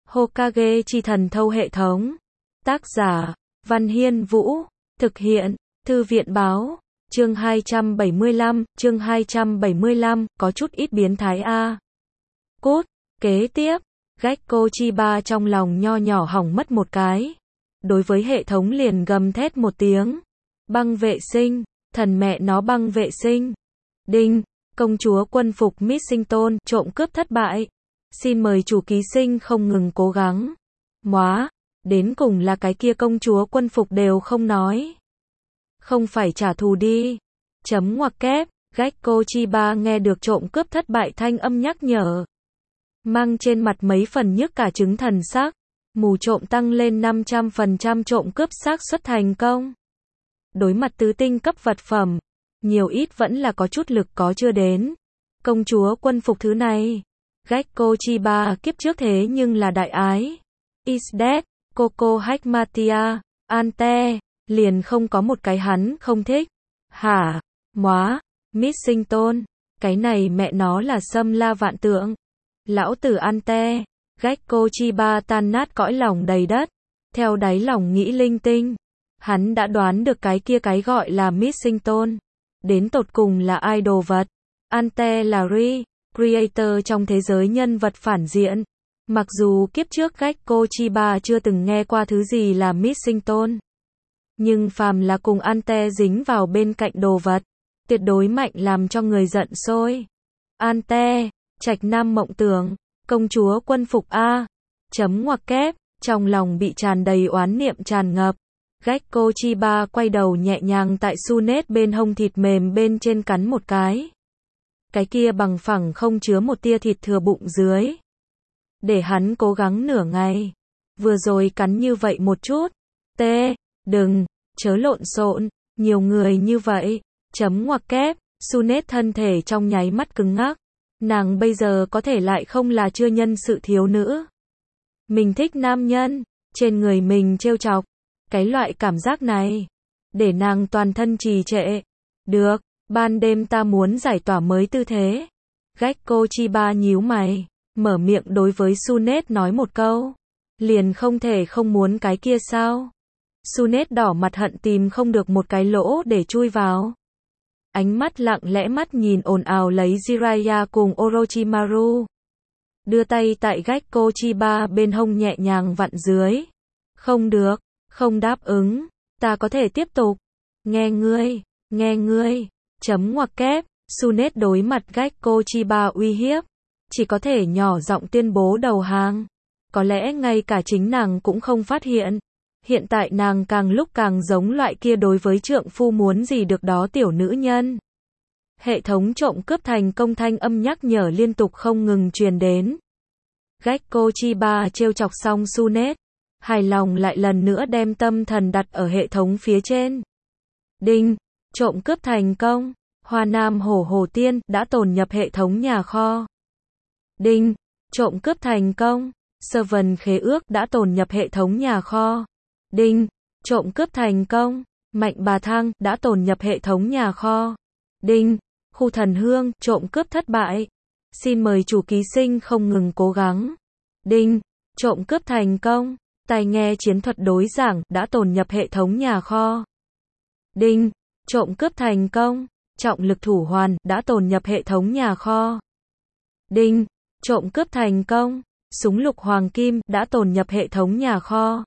Hokage chi thần thâu hệ thống. Tác giả, Văn Hiên Vũ. Thực hiện, Thư viện báo. Chương 275, có chút ít biến thái a. Cút, kế tiếp, Gekko Chiba trong lòng nho nhỏ hỏng mất một cái. Đối với hệ thống liền gầm thét một tiếng. Băng vệ sinh, thần mẹ nó băng vệ sinh. Đinh, công chúa quân phục Missington, trộm cướp thất bại. Xin mời chủ ký sinh không ngừng cố gắng. Móa, đến cùng là cái kia công chúa quân phục đều không nói. Không phải trả thù đi. Chấm ngoặc kép, Gekko Chiba nghe được trộm cướp thất bại thanh âm nhắc nhở. Mang trên mặt mấy phần nhức cả trứng thần sắc. Mù trộm tăng lên 500% trộm cướp xác suất thành công. Đối mặt tứ tinh cấp vật phẩm, nhiều ít vẫn là có chút lực có chưa đến. Công chúa quân phục thứ này, Gekko Chiba kiếp trước thế nhưng là đại ái. Is dead, Coco Hagmatia, Ante, liền không có một cái hắn không thích. Hả? Móa, Missington, cái này mẹ nó là xâm la vạn tượng. Lão tử Ante, Gekko Chiba tan nát cõi lòng đầy đất. Theo đáy lòng nghĩ linh tinh, hắn đã đoán được cái kia cái gọi là Missington. Đến tột cùng là ai đồ vật. Ante là creator trong thế giới nhân vật phản diện. Mặc dù kiếp trước Gekko Chiba chưa từng nghe qua thứ gì là Missington. Nhưng phàm là cùng Ante dính vào bên cạnh đồ vật, tuyệt đối mạnh làm cho người giận sôi. Ante, Trạch Nam mộng tưởng, công chúa quân phục A. Chấm ngoặc kép, trong lòng bị tràn đầy oán niệm tràn ngập. Gekko Chiba quay đầu nhẹ nhàng tại Sunet bên hông thịt mềm bên trên cắn một cái. Cái kia bằng phẳng không chứa một tia thịt thừa bụng dưới. Để hắn cố gắng nửa ngày. Vừa rồi cắn như vậy một chút. Đừng, chớ lộn xộn, nhiều người như vậy. Chấm ngoặc kép, Sunet thân thể trong nháy mắt cứng ngắc. Nàng bây giờ có thể lại không là chưa nhân sự thiếu nữ. Mình thích nam nhân, trên người mình trêu chọc. Cái loại cảm giác này, để nàng toàn thân trì trệ. Được, ban đêm ta muốn giải tỏa mới tư thế. Gekko Chiba nhíu mày, mở miệng đối với Sunet nói một câu. Liền không thể không muốn cái kia sao? Sunet đỏ mặt hận tìm không được một cái lỗ để chui vào. Ánh mắt lặng lẽ mắt nhìn ồn ào lấy Jiraiya cùng Orochimaru. Đưa tay tại Gekko Chiba bên hông nhẹ nhàng vặn dưới. Không được, không đáp ứng, ta có thể tiếp tục. Nghe ngươi, chấm ngoặc kép, Sunet đối mặt Gekko Chiba uy hiếp. Chỉ có thể nhỏ giọng tuyên bố đầu hàng. Có lẽ ngay cả chính nàng cũng không phát hiện. Hiện tại nàng càng lúc càng giống loại kia đối với trượng phu muốn gì được đó tiểu nữ nhân. Hệ thống trộm cướp thành công thanh âm nhắc nhở liên tục không ngừng truyền đến. Gekko Chiba trêu chọc xong Sunet, hài lòng lại lần nữa đem tâm thần đặt ở hệ thống phía trên. Đinh, trộm cướp thành công. Hoa Nam Hổ Tiên đã tồn nhập hệ thống nhà kho. Đinh, trộm cướp thành công. Servant khế ước đã tồn nhập hệ thống nhà kho. Đinh, trộm cướp thành công. Mạnh bà thang đã tồn nhập hệ thống nhà kho. Đinh, khu thần hương trộm cướp thất bại. Xin mời chủ ký sinh không ngừng cố gắng. Đinh, trộm cướp thành công. Tai nghe chiến thuật đối giảng đã tồn nhập hệ thống nhà kho. Đinh, trộm cướp thành công. Trọng lực thủ hoàn đã tồn nhập hệ thống nhà kho. Đinh, trộm cướp thành công. Súng lục hoàng kim đã tồn nhập hệ thống nhà kho.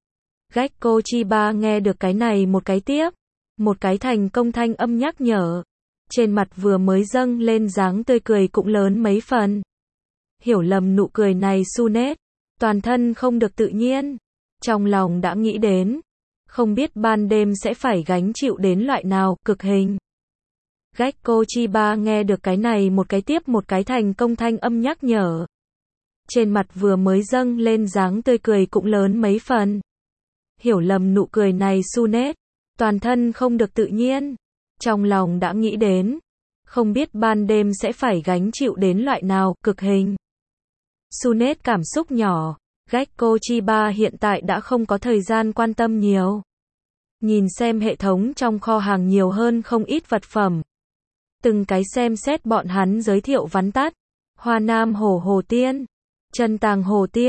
Gekko Chiba nghe được cái này một cái tiếp. Một cái thành công thanh âm nhắc nhở. Trên mặt vừa mới dâng lên dáng tươi cười cũng lớn mấy phần. Hiểu lầm nụ cười này Sunet. Toàn thân không được tự nhiên. Trong lòng đã nghĩ đến. Không biết ban đêm sẽ phải gánh chịu đến loại nào cực hình. Gekko Chiba nghe được cái này một cái tiếp một cái thành công thanh âm nhắc nhở. Trên mặt vừa mới dâng lên dáng tươi cười cũng lớn mấy phần. Hiểu lầm nụ cười này Sunet. Toàn thân không được tự nhiên. Trong lòng đã nghĩ đến. Không biết ban đêm sẽ phải gánh chịu đến loại nào cực hình. Sunet cảm xúc nhỏ. Gekko Chiba hiện tại đã không có thời gian quan tâm nhiều. Nhìn xem hệ thống trong kho hàng nhiều hơn không ít vật phẩm. Từng cái xem xét bọn hắn giới thiệu vắn tắt. Hoa Nam Hổ Tiên, Chân Tàng Hổ Tiên,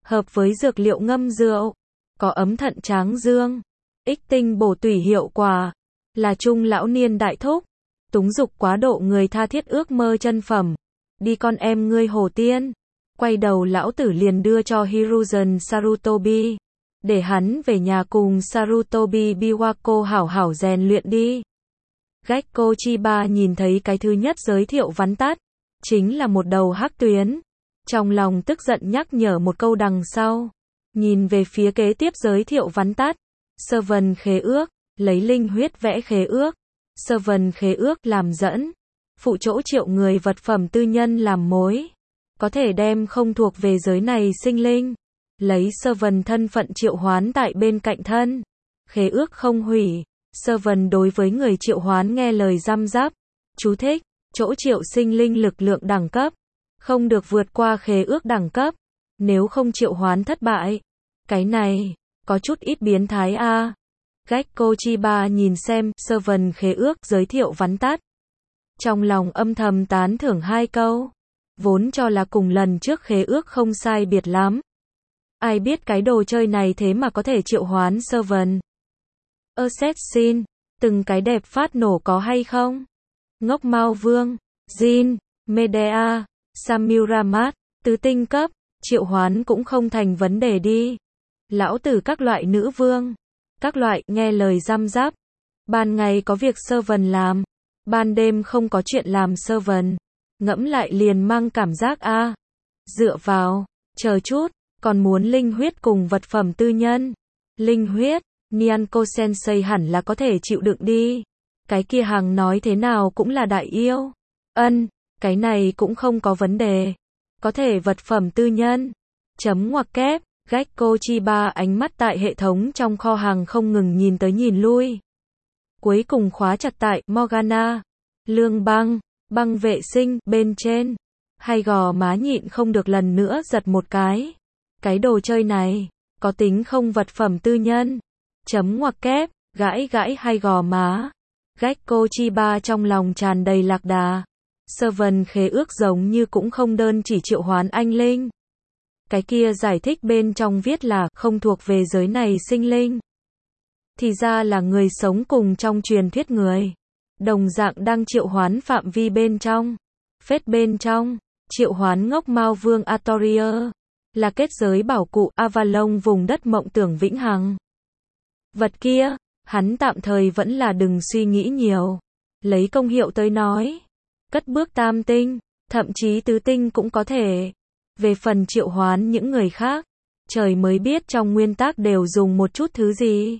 hợp với dược liệu ngâm rượu, có ấm thận tráng dương, ích tinh bổ tủy hiệu quả, là trung lão niên đại thúc, túng dục quá độ người tha thiết ước mơ chân phẩm. Đi con em ngươi Hồ Tiên. Quay đầu lão tử liền đưa cho Hiruzen Sarutobi, để hắn về nhà cùng Sarutobi Biwako hảo hảo rèn luyện đi. Gekko Chiba nhìn thấy cái thứ nhất giới thiệu vắn tắt, chính là một đầu hắc tuyến. Trong lòng tức giận nhắc nhở một câu đằng sau. Nhìn về phía kế tiếp giới thiệu vắn tắt. Sơ vần khế ước, lấy linh huyết vẽ khế ước. Sơ vần khế ước làm dẫn. Phụ chỗ triệu người vật phẩm tư nhân làm mối. Có thể đem không thuộc về giới này sinh linh. Lấy sơ vần thân phận triệu hoán tại bên cạnh thân. Khế ước không hủy. Sơ vần đối với người triệu hoán nghe lời răm rắp. Chú thích, chỗ triệu sinh linh lực lượng đẳng cấp. Không được vượt qua khế ước đẳng cấp. Nếu không triệu hoán thất bại. Cái này, có chút ít biến thái a. Gekko Chiba nhìn xem, sơ vần khế ước giới thiệu vắn tắt. Trong lòng âm thầm tán thưởng hai câu. Vốn cho là cùng lần trước khế ước không sai biệt lắm. Ai biết cái đồ chơi này thế mà có thể triệu hoán sơ vần. Assassin, từng cái đẹp phát nổ có hay không? Ngốc Mao Vương, Jin, Medea, Samuramat, tứ tinh cấp, triệu hoán cũng không thành vấn đề đi. Lão tử các loại nữ vương, các loại nghe lời răm rắp. Ban ngày có việc sơ vần làm, ban đêm không có chuyện làm sơ vần. Ngẫm lại liền mang cảm giác a. Dựa vào, chờ chút, còn muốn linh huyết cùng vật phẩm tư nhân. Linh huyết, Nyanko Sensei hẳn là có thể chịu đựng đi. Cái kia hàng nói thế nào cũng là đại yêu. Cái này cũng không có vấn đề. Có thể vật phẩm tư nhân. Chấm ngoặc kép, Gekko Chiba ánh mắt tại hệ thống trong kho hàng không ngừng nhìn tới nhìn lui. Cuối cùng khóa chặt tại Morgana, Lương Băng, băng vệ sinh bên trên. Hay gò má nhịn không được lần nữa giật một cái. Cái đồ chơi này, có tính không vật phẩm tư nhân. Chấm ngoặc kép, gãi gãi hay gò má. Gekko Chiba trong lòng tràn đầy lạc đà. Sơ vần khế ước giống như cũng không đơn chỉ triệu hoán anh linh. Cái kia giải thích bên trong viết là không thuộc về giới này sinh linh. Thì ra là người sống cùng trong truyền thuyết người. Đồng dạng đang triệu hoán phạm vi bên trong. Phết bên trong, triệu hoán ngốc Mao Vương Artorier. Là kết giới bảo cụ Avalon vùng đất mộng tưởng vĩnh hằng. Vật kia, hắn tạm thời vẫn là đừng suy nghĩ nhiều. Lấy công hiệu tới nói. Cất bước tam tinh, thậm chí tứ tinh cũng có thể. Về phần triệu hoán những người khác, trời mới biết trong nguyên tắc đều dùng một chút thứ gì.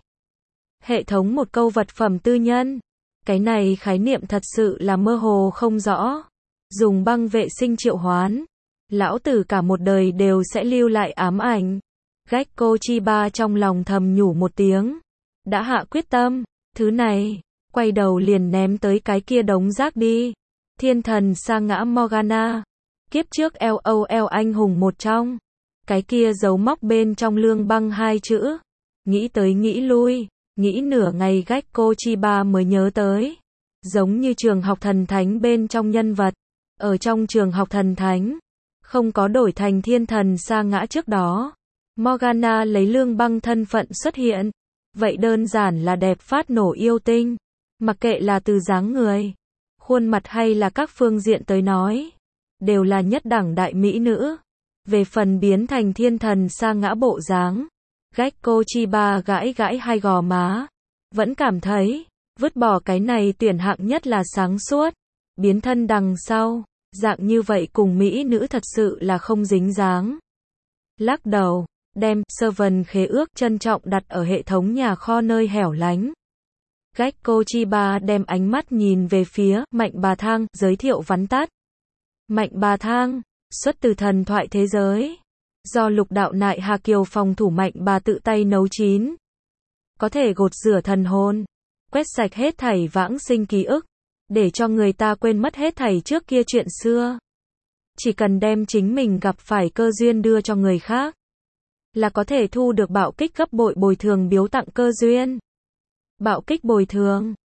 Hệ thống một câu vật phẩm tư nhân. Cái này khái niệm thật sự là mơ hồ không rõ. Dùng băng vệ sinh triệu hoán. Lão tử cả một đời đều sẽ lưu lại ám ảnh. Gekko Chiba trong lòng thầm nhủ một tiếng. Đã hạ quyết tâm, thứ này, quay đầu liền ném tới cái kia đống rác đi. Thiên thần sa ngã Morgana. Kiếp trước LOL anh hùng một trong. Cái kia giấu móc bên trong Lương Băng hai chữ. Nghĩ tới nghĩ lui, nghĩ nửa ngày Gekko Chiba mới nhớ tới. Giống như trường học thần thánh bên trong nhân vật. Ở trong trường học thần thánh, không có đổi thành thiên thần sa ngã trước đó. Morgana lấy Lương Băng thân phận xuất hiện. Vậy đơn giản là đẹp phát nổ yêu tinh. Mặc kệ là từ dáng người, khuôn mặt hay là các phương diện tới nói. Đều là nhất đẳng đại mỹ nữ. Về phần biến thành thiên thần sa ngã bộ dáng. Gekko Chiba gãi gãi hai gò má. Vẫn cảm thấy, vứt bỏ cái này tuyển hạng nhất là sáng suốt. Biến thân đằng sau, dạng như vậy cùng mỹ nữ thật sự là không dính dáng. Lắc đầu, đem sơ vần khế ước trân trọng đặt ở hệ thống nhà kho nơi hẻo lánh. Gekko Chiba đem ánh mắt nhìn về phía Mạnh Bà Thang, giới thiệu vắn tắt. Mạnh Bà Thang, xuất từ thần thoại thế giới. Do lục đạo nại Hà Kiều phòng thủ Mạnh Bà tự tay nấu chín. Có thể gột rửa thần hồn, quét sạch hết thảy vãng sinh ký ức, để cho người ta quên mất hết thảy trước kia chuyện xưa. Chỉ cần đem chính mình gặp phải cơ duyên đưa cho người khác, là có thể thu được bạo kích gấp bội bồi thường biếu tặng cơ duyên. Bạo kích bồi thường,